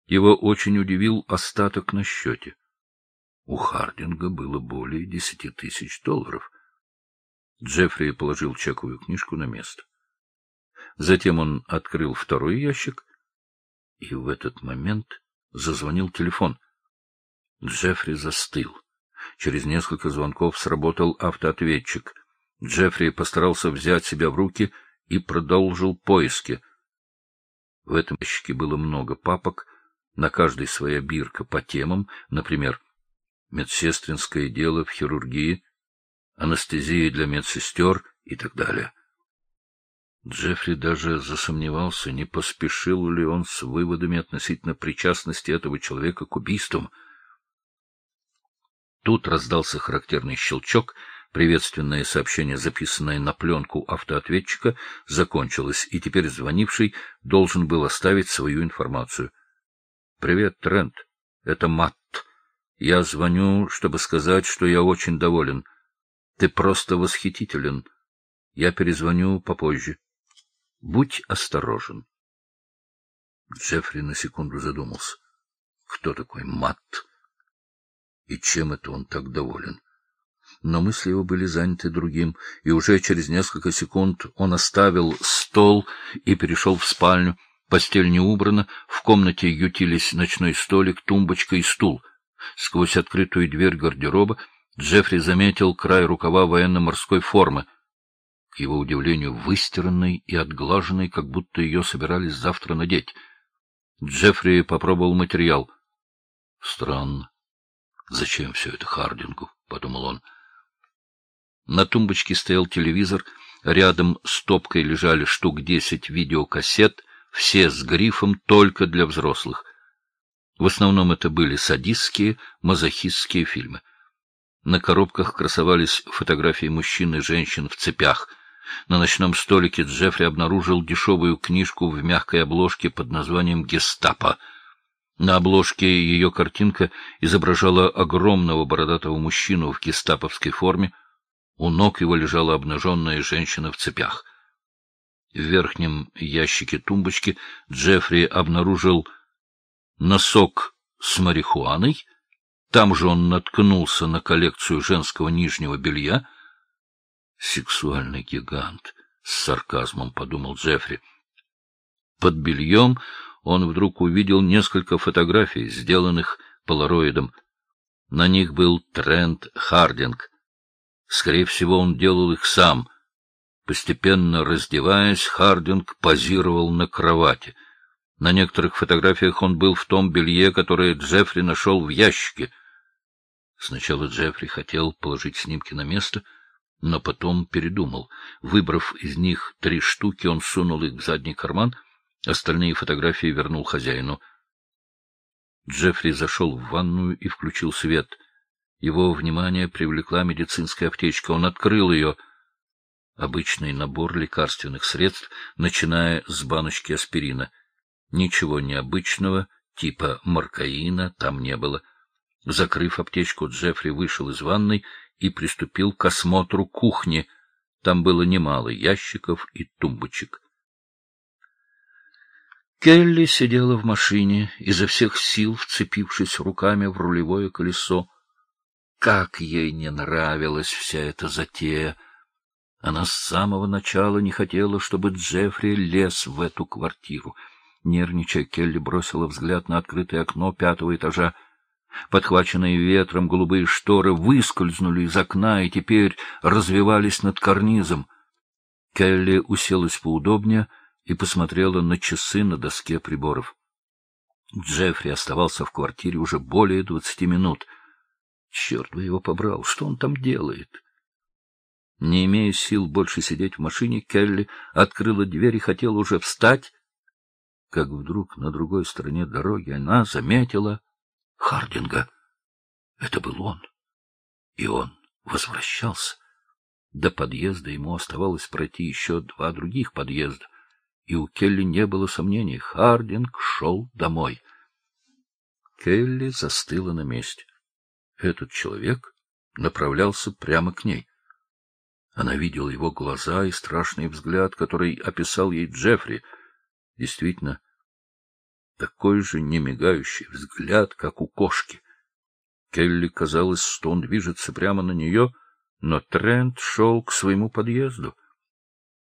Его очень удивил остаток на счете. У Хардинга было более 10 тысяч долларов. Джеффри положил чековую книжку на место. Затем он открыл второй ящик, и в этот момент зазвонил телефон. Джеффри застыл. Через несколько звонков сработал автоответчик. Джеффри постарался взять себя в руки и продолжил поиски. В этом ящике было много папок, на каждой своя бирка по темам, например, медсестринское дело в хирургии, анестезия для медсестер и так далее. Джеффри даже засомневался, не поспешил ли он с выводами относительно причастности этого человека к убийствам. Тут раздался характерный щелчок, приветственное сообщение, записанное на пленку автоответчика, закончилось, и теперь звонивший должен был оставить свою информацию. — Привет, Трент. Это Матт. Я звоню, чтобы сказать, что я очень доволен. Ты просто восхитителен. Я перезвоню попозже. Будь осторожен. Джеффри на секунду задумался. Кто такой Матт? И чем это он так доволен? Но мысли его были заняты другим, и уже через несколько секунд он оставил стол и перешел в спальню. Постель не убрана, в комнате ютились ночной столик, тумбочка и стул. Сквозь открытую дверь гардероба Джеффри заметил край рукава военно-морской формы. К его удивлению, выстиранной и отглаженной, как будто ее собирались завтра надеть. Джеффри попробовал материал. Странно. Зачем все это Хардингу? — подумал он. На тумбочке стоял телевизор, рядом стопкой лежали штук 10 видеокассет, все с грифом «Только для взрослых». В основном это были садистские, мазохистские фильмы. На коробках красовались фотографии мужчин и женщин в цепях. На ночном столике Джеффри обнаружил дешевую книжку в мягкой обложке под названием «Гестапо». На обложке ее картинка изображала огромного бородатого мужчину в гестаповской форме. У ног его лежала обнаженная женщина в цепях. В верхнем ящике тумбочки Джеффри обнаружил носок с марихуаной. Там же он наткнулся на коллекцию женского нижнего белья. «Сексуальный гигант», — с сарказмом подумал Джеффри. Под бельем он вдруг увидел несколько фотографий, сделанных полароидом. На них был Трент Хардинг. Скорее всего, он делал их сам. Постепенно раздеваясь, Хардинг позировал на кровати. На некоторых фотографиях он был в том белье, которое Джеффри нашел в ящике. Сначала Джеффри хотел положить снимки на место, но потом передумал. Выбрав из них 3 штуки, он сунул их в задний карман, остальные фотографии вернул хозяину. Джеффри зашел в ванную и включил свет. Его внимание привлекла медицинская аптечка. Он открыл ее. Обычный набор лекарственных средств, начиная с баночки аспирина. Ничего необычного, типа маркаина, там не было. Закрыв аптечку, Джеффри вышел из ванной и приступил к осмотру кухни. Там было немало ящиков и тумбочек. Келли сидела в машине, изо всех сил вцепившись руками в рулевое колесо. Как ей не нравилась вся эта затея! Она с самого начала не хотела, чтобы Джеффри лез в эту квартиру. Нервничая, Келли бросила взгляд на открытое окно 5-го этажа. Подхваченные ветром голубые шторы выскользнули из окна и теперь развевались над карнизом. Келли уселась поудобнее и посмотрела на часы на доске приборов. Джеффри оставался в квартире уже более 20 минут. Черт бы его побрал, что он там делает? Не имея сил больше сидеть в машине, Келли открыла дверь и хотела уже встать, как вдруг на другой стороне дороги она заметила Хардинга. Это был он. И он возвращался. До подъезда ему оставалось пройти еще 2 других подъезда, и у Келли не было сомнений. Хардинг шел домой. Келли застыла на месте. Этот человек направлялся прямо к ней. Она видела его глаза и страшный взгляд, который описал ей Джеффри. Действительно, Такой же немигающий взгляд, как у кошки. Келли казалось, что он движется прямо на нее, но Трент шел к своему подъезду.